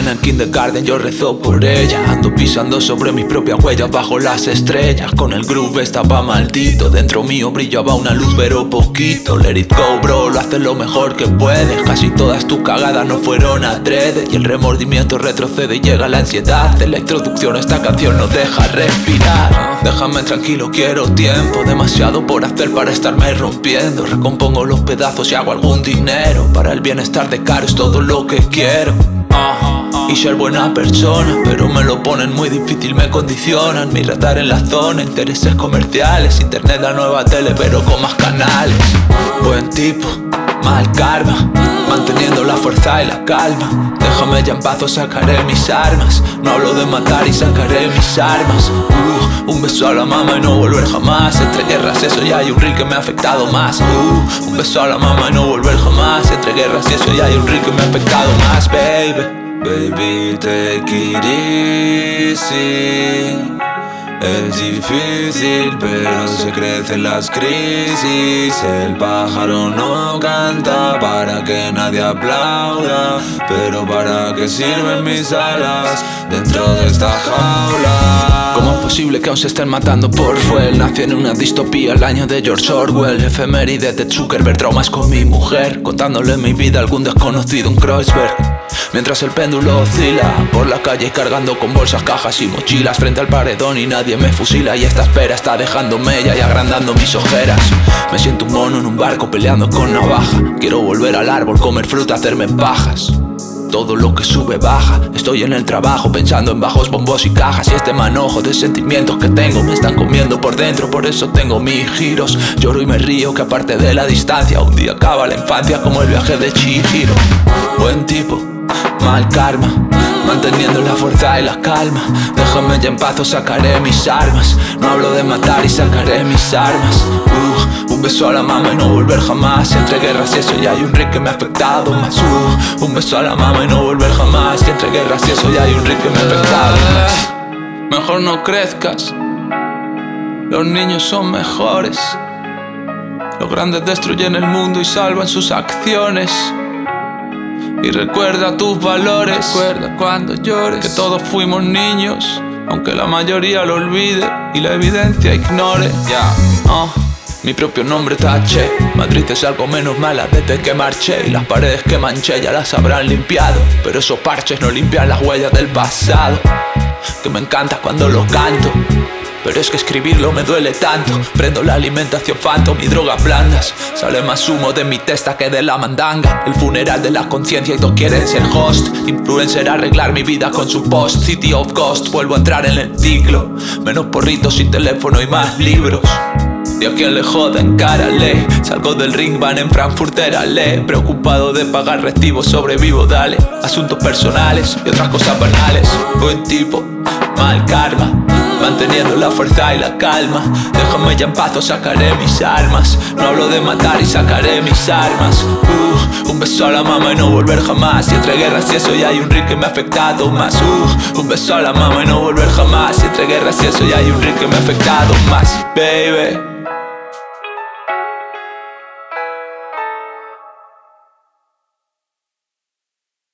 en el kindergarten yo rezo por ella. Ando pisando sobre mis propias huellas bajo las estrellas. Con el groove estaba maldito, dentro mío brillaba una luz pero poquito. Let it go bro, lo haces lo mejor que puedes. Casi todas tus cagadas no fueron adrede. Y el remordimiento retrocede y llega la ansiedad. De la introducción esta canción no deja respirar. Déjame tranquilo, quiero tiempo. Demasiado por hacer para estarme rompiendo. Recompongo los pedazos y hago algún dinero. Para el bienestar de Caro es todo lo que quiero. Y ser buena persona, pero me lo ponen muy difícil, me condicionan. Mi radar en la zona, intereses comerciales. Internet, la nueva tele, pero con más canales. Buen tipo, mal karma, manteniendo la fuerza y la calma. Déjame ya en paz o sacaré mis armas. No hablo de matar y sacaré mis armas. Un beso a la mama y no volver jamás. Entre guerras eso ya hay un reel que me ha afectado más. Un beso a la mama y no volver jamás. Entre guerras y eso ya hay un reel que me ha afectado más, baby. Baby, take it easy. Es difícil, pero se crecen las crisis. El pájaro no canta para que nadie aplauda, pero ¿para qué sirven mis alas dentro de esta jaula? ¿Cómo es posible que aún se estén matando por fuel? Nací en una distopía, el año de George Orwell. Efeméride de Zuckerberg, traumas con mi mujer, contándole mi vida a algún desconocido, un Kreuzberg. Mientras el péndulo oscila por la calle cargando con bolsas, cajas y mochilas frente al paredón y nadie me fusila. Y esta espera está dejándome ya y agrandando mis ojeras. Me siento un mono en un barco peleando con navaja. Quiero volver al árbol, comer fruta, hacerme pajas. Todo lo que sube baja. Estoy en el trabajo pensando en bajos, bombos y cajas. Y este manojo de sentimientos que tengo me están comiendo por dentro. Por eso tengo mis giros. Lloro y me río que aparte de la distancia un día acaba la infancia como el viaje de Chihiro. Buen tipo, mal karma, manteniendo la fuerza y la calma. Déjame ya en paz o sacaré mis armas. No hablo de matar y sacaré mis armas. Un beso a la mama y no volver jamás. Entre guerras y eso ya hay un reel que me ha afectado más. Un beso a la mama y no volver jamás. Y entre guerras y eso ya hay un reel que me ha afectado más. Mejor no crezcas, los niños son mejores. Los grandes destruyen el mundo y salvan sus acciones. Y recuerda tus valores, recuerda cuando llores que todos fuimos niños, aunque la mayoría lo olvide y la evidencia ignore. Mi propio nombre taché. Madrid es algo menos mala desde que marché. Y las paredes que manché ya las habrán limpiado, pero esos parches no limpian las huellas del pasado. Que me encanta cuando lo canto, pero es que escribirlo me duele tanto. Prendo la alimentación Phantom y drogas blandas. Sale más humo de mi testa que de la mandanga. El funeral de la conciencia y todos quieren ser host. Influencer arreglar mi vida con su post. City of Ghost, vuelvo a entrar en el ciclo. Menos porritos sin teléfono y más libros. Y a quien le joda, encárale. Salgo del ring, van en Frankfurter Ale. Preocupado de pagar recibos, sobrevivo, dale. Asuntos personales y otras cosas banales. Buen tipo, mal karma, manteniendo la fuerza y la calma. Déjame ya en paz o sacaré mis armas. No hablo de matar y sacaré mis armas. Un beso a la mama y no volver jamás. Y entre guerras y eso ya hay un reel que me ha afectado más. Un beso a la mama y no volver jamás. Y entre guerras y eso ya hay un reel que me ha afectado más, baby.